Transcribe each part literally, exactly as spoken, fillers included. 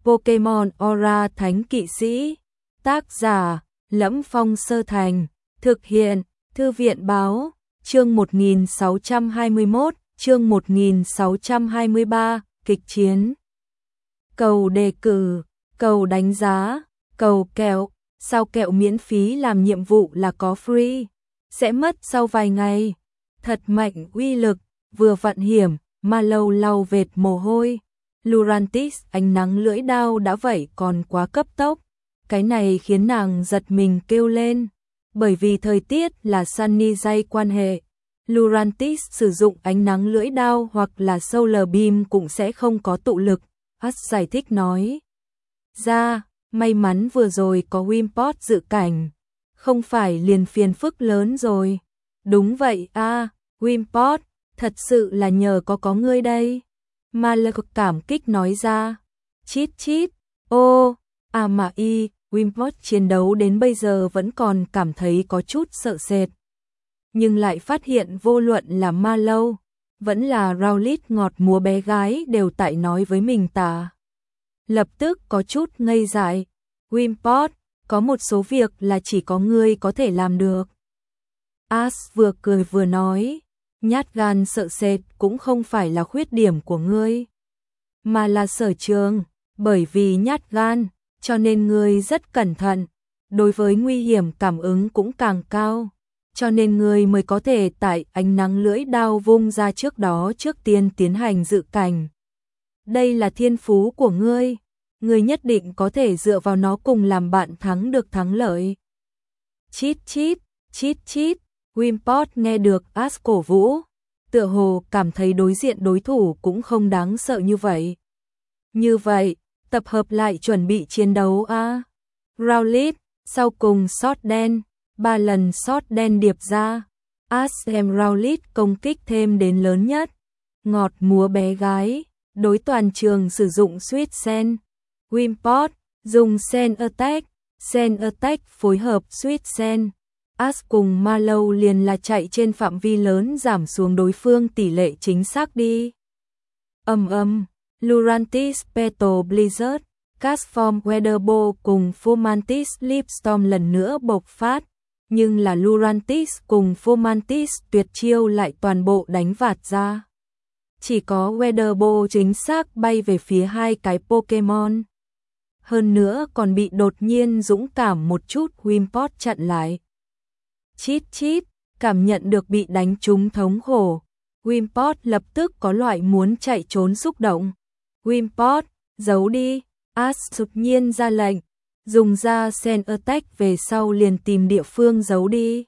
Pokemon Aura Thánh Kỵ Sĩ. Tác giả: Lẫm Phong Sơ Thành. Thực hiện: Thư viện báo. Chương một nghìn sáu trăm hai mươi mốt, chương một nghìn sáu trăm hai mươi ba, kịch chiến. Cầu đề cử, cầu đánh giá, cầu kẹo. Sao kẹo miễn phí làm nhiệm vụ là có free, sẽ mất sau vài ngày. Thật mạnh uy lực, vừa vặn hiểm, mà lâu lau vệt mồ hôi. Lurantis ánh nắng lưỡi đao đã vậy còn quá cấp tốc. Cái này khiến nàng giật mình kêu lên. Bởi vì thời tiết là sunny day quan hệ, Lurantis sử dụng ánh nắng lưỡi đao hoặc là solar beam cũng sẽ không có tụ lực. As giải thích nói ra, may mắn vừa rồi có Wimpod dự cảnh, không phải liền phiền phức lớn rồi. Đúng vậy a, à, Wimpod, thật sự là nhờ có có ngươi đây. Malak cảm kích nói ra. Chít chít, ô, à mà y, Wimpod chiến đấu đến bây giờ vẫn còn cảm thấy có chút sợ sệt. Nhưng lại phát hiện vô luận là Mallow, vẫn là Rowlet ngọt múa bé gái đều tại nói với mình tả. Lập tức có chút ngây dại. Wimpod, có một số việc là chỉ có ngươi có thể làm được. As vừa cười vừa nói, nhát gan sợ sệt cũng không phải là khuyết điểm của ngươi, mà là sở trường. Bởi vì nhát gan, cho nên ngươi rất cẩn thận, đối với nguy hiểm cảm ứng cũng càng cao, cho nên ngươi mới có thể tại ánh nắng lưỡi đao vung ra trước đó trước tiên tiến hành dự cảnh. Đây là thiên phú của ngươi, ngươi nhất định có thể dựa vào nó cùng làm bạn thắng được thắng lợi. Chít chít, chít chít, Wimpod nghe được As cổ vũ, tựa hồ cảm thấy đối diện đối thủ cũng không đáng sợ như vậy. Như vậy, tập hợp lại chuẩn bị chiến đấu a. À. Rowlet, sau cùng sót đen, ba lần sót đen điệp ra. As em Rowlet công kích thêm đến lớn nhất. Ngọt múa bé gái, đối toàn trường sử dụng Sweet Sen. Wimpod, dùng Sen Attack, Sen Attack phối hợp Sweet Sen. As cùng Mallow liền là chạy trên phạm vi lớn giảm xuống đối phương tỷ lệ chính xác đi. Âm âm, Lurantis Petal Blizzard, Castform Weatherbow cùng Fomantis Leapstorm lần nữa bộc phát, nhưng là Lurantis cùng Fomantis tuyệt chiêu lại toàn bộ đánh vạt ra. Chỉ có Weatherbow chính xác bay về phía hai cái Pokemon. Hơn nữa còn bị đột nhiên dũng cảm một chút Wimpod chặn lại. Chít chít, cảm nhận được bị đánh trúng thống khổ, Wimpod lập tức có loại muốn chạy trốn xúc động. Wimpod, giấu đi. As đột nhiên ra lệnh, dùng ra Sen Attack về sau liền tìm địa phương giấu đi.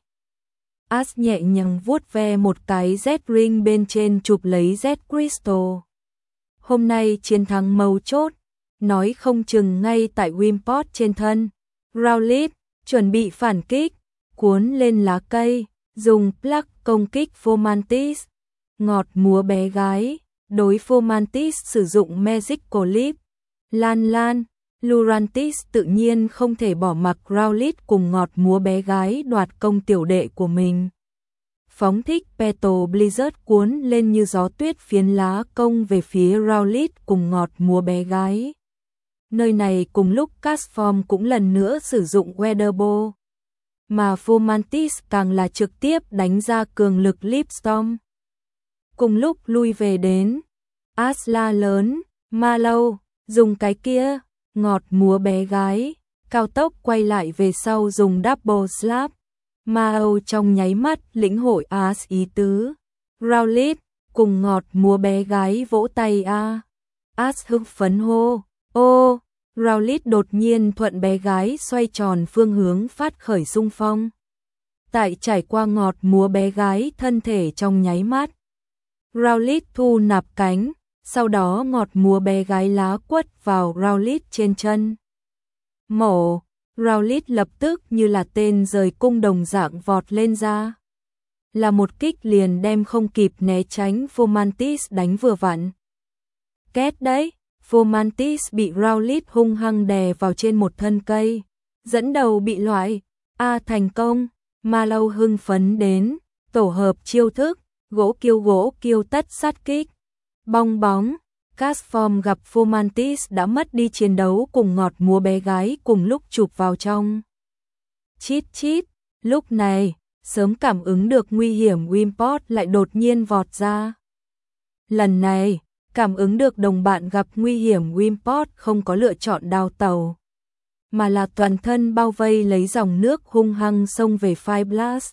As nhẹ nhàng vuốt ve một cái Z-Ring bên trên chụp lấy Z-Crystal. Hôm nay chiến thắng mấu chốt, nói không chừng ngay tại Wimpod trên thân. Rowlet, chuẩn bị phản kích, cuốn lên lá cây, dùng Pluck công kích Fomantis. Ngọt múa bé gái, đối Fomantis sử dụng Magical Leap. Lan lan, Lurantis tự nhiên không thể bỏ mặc Rowlet cùng ngọt múa bé gái đoạt công tiểu đệ của mình. Phóng thích Petal Blizzard cuốn lên như gió tuyết phiến lá công về phía Rowlet cùng ngọt múa bé gái. Nơi này cùng lúc Castform cũng lần nữa sử dụng Weatherbow, mà Fomantis càng là trực tiếp đánh ra cường lực Leapstorm. Cùng lúc lui về đến, As la lớn, Mallow, dùng cái kia, ngọt múa bé gái, cao tốc quay lại về sau dùng Double Slap. Mao trong nháy mắt lĩnh hội As ý tứ. Rowlet, cùng ngọt múa bé gái vỗ tay a. As hưng phấn hô, ô, Rowlet đột nhiên thuận bé gái xoay tròn phương hướng phát khởi xung phong. Tại trải qua ngọt múa bé gái thân thể trong nháy mắt, Rowlet thu nạp cánh, sau đó ngọt múa bé gái lá quất vào Rowlet trên chân. Mổ, Rowlet lập tức như là tên rời cung đồng dạng vọt lên ra. Là một kích liền đem không kịp né tránh Fomantis đánh vừa vặn. Két đấy, Fomantis bị Rowlet hung hăng đè vào trên một thân cây. Dẫn đầu bị loại, a thành công, Mallow hưng phấn đến, tổ hợp chiêu thức, gỗ kiêu gỗ kiêu tất sát kích. Bong bóng, Castform gặp Fomantis đã mất đi chiến đấu cùng ngọt múa bé gái cùng lúc chụp vào trong. Chít chít, lúc này, sớm cảm ứng được nguy hiểm Wimpod lại đột nhiên vọt ra. Lần này, cảm ứng được đồng bạn gặp nguy hiểm Wimpod không có lựa chọn đào tàu, mà là toàn thân bao vây lấy dòng nước hung hăng xông về Fireblast.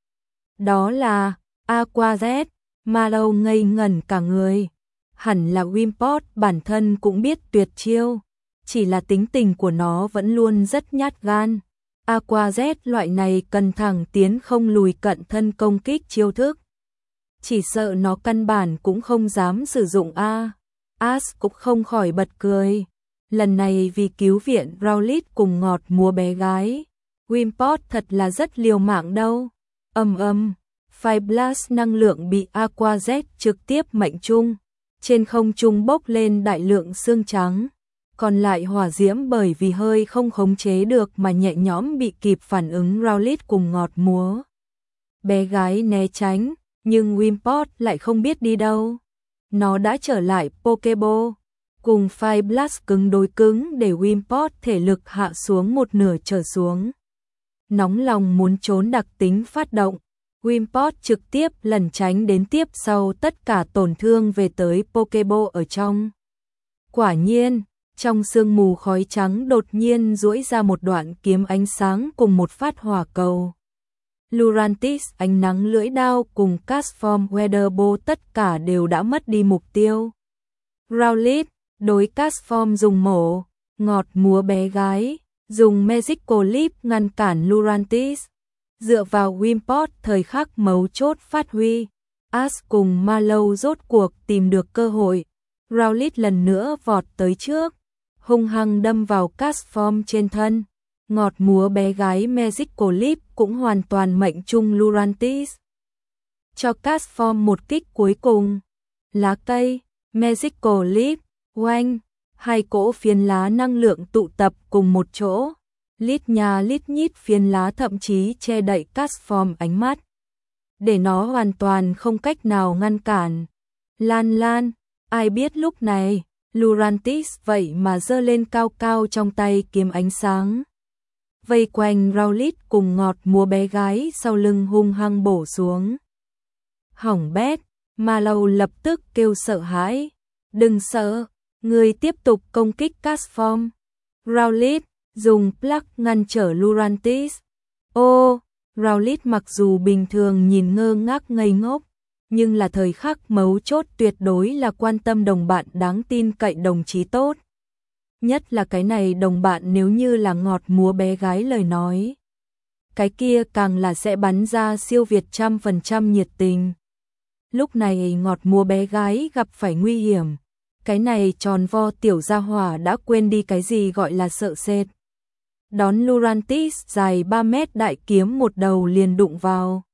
Đó là Aqua Jet, Marlowe ngây ngẩn cả người. Hẳn là Wimpod bản thân cũng biết tuyệt chiêu, chỉ là tính tình của nó vẫn luôn rất nhát gan. Aqua Jet loại này cần thẳng tiến không lùi cận thân công kích chiêu thức. Chỉ sợ nó căn bản cũng không dám sử dụng A. As cũng không khỏi bật cười. Lần này vì cứu viện Rowlet cùng ngọt múa bé gái, Wimpod thật là rất liều mạng đâu. Âm âm, Fireblast năng lượng bị Aqua Jet trực tiếp mệnh trung. Trên không trung bốc lên đại lượng xương trắng. Còn lại hỏa diễm bởi vì hơi không khống chế được mà nhẹ nhõm bị kịp phản ứng Rowlet cùng ngọt múa bé gái né tránh, nhưng Wimpod lại không biết đi đâu. Nó đã trở lại Pokeball, cùng Fireblast cứng đối cứng để Wimpod thể lực hạ xuống một nửa trở xuống. Nóng lòng muốn trốn đặc tính phát động, Wimpod trực tiếp lẩn tránh đến tiếp sau tất cả tổn thương về tới Pokeball ở trong. Quả nhiên, trong sương mù khói trắng đột nhiên duỗi ra một đoạn kiếm ánh sáng cùng một phát hỏa cầu. Lurantis ánh nắng lưỡi đao cùng Castform Weather Ball tất cả đều đã mất đi mục tiêu. Rowlet đối Castform dùng mổ, ngọt múa bé gái, dùng Magical Leap ngăn cản Lurantis. Dựa vào Wimpod thời khắc mấu chốt phát huy, As cùng Marlowe rốt cuộc tìm được cơ hội. Rowlet lần nữa vọt tới trước, hung hăng đâm vào Castform trên thân. Ngọt múa bé gái Magical Leap cũng hoàn toàn mệnh trung Lurantis. Cho Castform một kích cuối cùng. Lá cây, Magical Leap, oanh, hai cỗ phiến lá năng lượng tụ tập cùng một chỗ. Lít nhà lít nhít phiến lá thậm chí che đậy Castform ánh mắt, để nó hoàn toàn không cách nào ngăn cản. Lan lan, ai biết lúc này, Lurantis vậy mà giơ lên cao cao trong tay kiếm ánh sáng. Vây quanh Rowlet cùng ngọt múa bé gái sau lưng hung hăng bổ xuống. Hỏng bét, Marlowe lập tức kêu sợ hãi. Đừng sợ, người tiếp tục công kích Castform. Rowlet dùng plug ngăn trở Lurantis. Ô, Rowlet mặc dù bình thường nhìn ngơ ngác ngây ngốc, nhưng là thời khắc mấu chốt tuyệt đối là quan tâm đồng bạn đáng tin cậy đồng chí tốt. Nhất là cái này đồng bạn nếu như là ngọt múa bé gái lời nói. Cái kia càng là sẽ bắn ra siêu việt trăm phần trăm nhiệt tình. Lúc này ngọt múa bé gái gặp phải nguy hiểm. Cái này tròn vo tiểu gia hỏa đã quên đi cái gì gọi là sợ sệt. Đón Lurantis dài ba mét đại kiếm một đầu liền đụng vào.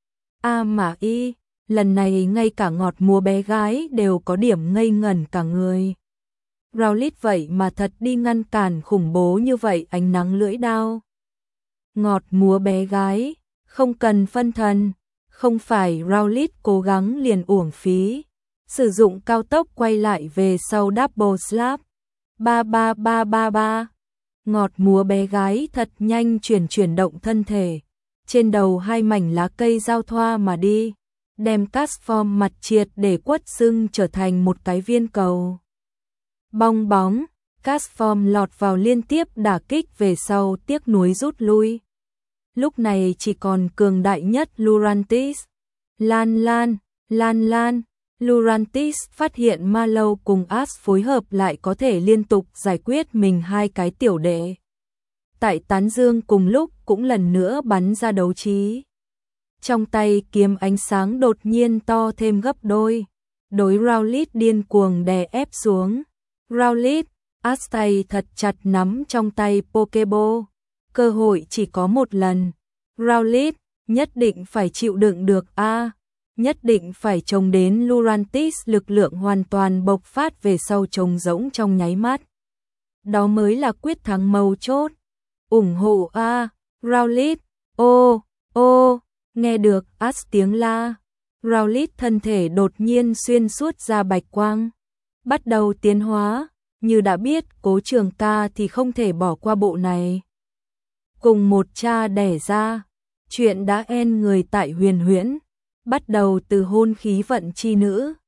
A mà y, lần này ngay cả ngọt múa bé gái đều có điểm ngây ngẩn cả người. Rowlet vậy mà thật đi ngăn cản khủng bố như vậy ánh nắng lưỡi đao. Ngọt múa bé gái, không cần phân thần, không phải Rowlet cố gắng liền uổng phí. Sử dụng cao tốc quay lại về sau double slap. Ba ba ba ba ba. Ngọt múa bé gái thật nhanh chuyển chuyển động thân thể. Trên đầu hai mảnh lá cây giao thoa mà đi. Đem Castform mặt triệt để quất sưng trở thành một cái viên cầu. Bong bóng, Castform lọt vào liên tiếp đả kích về sau tiếc nuối rút lui. Lúc này chỉ còn cường đại nhất Lurantis. Lan lan, lan lan. Lurantis phát hiện Marlowe cùng As phối hợp lại có thể liên tục giải quyết mình hai cái tiểu đệ. Tại tán dương cùng lúc cũng lần nữa bắn ra đấu trí. Trong tay kiếm ánh sáng đột nhiên to thêm gấp đôi. Đối Rowlet điên cuồng đè ép xuống. Rowlet, As tay thật chặt nắm trong tay Pokeball. Cơ hội chỉ có một lần. Rowlet, nhất định phải chịu đựng được a à, nhất định phải trông đến Lurantis lực lượng hoàn toàn bộc phát về sau trông rỗng trong nháy mắt. Đó mới là quyết thắng mấu chốt. Ủng hộ a à, Rowlet, ô, ô, nghe được As tiếng la. Rowlet thân thể đột nhiên xuyên suốt ra bạch quang. bắt đầu tiến hóa, như đã biết Cố Trường Ca thì không thể bỏ qua bộ này. Cùng một cha đẻ ra, chuyện đã en người tại Huyền Huyễn, bắt đầu từ hôn khí vận chi nữ,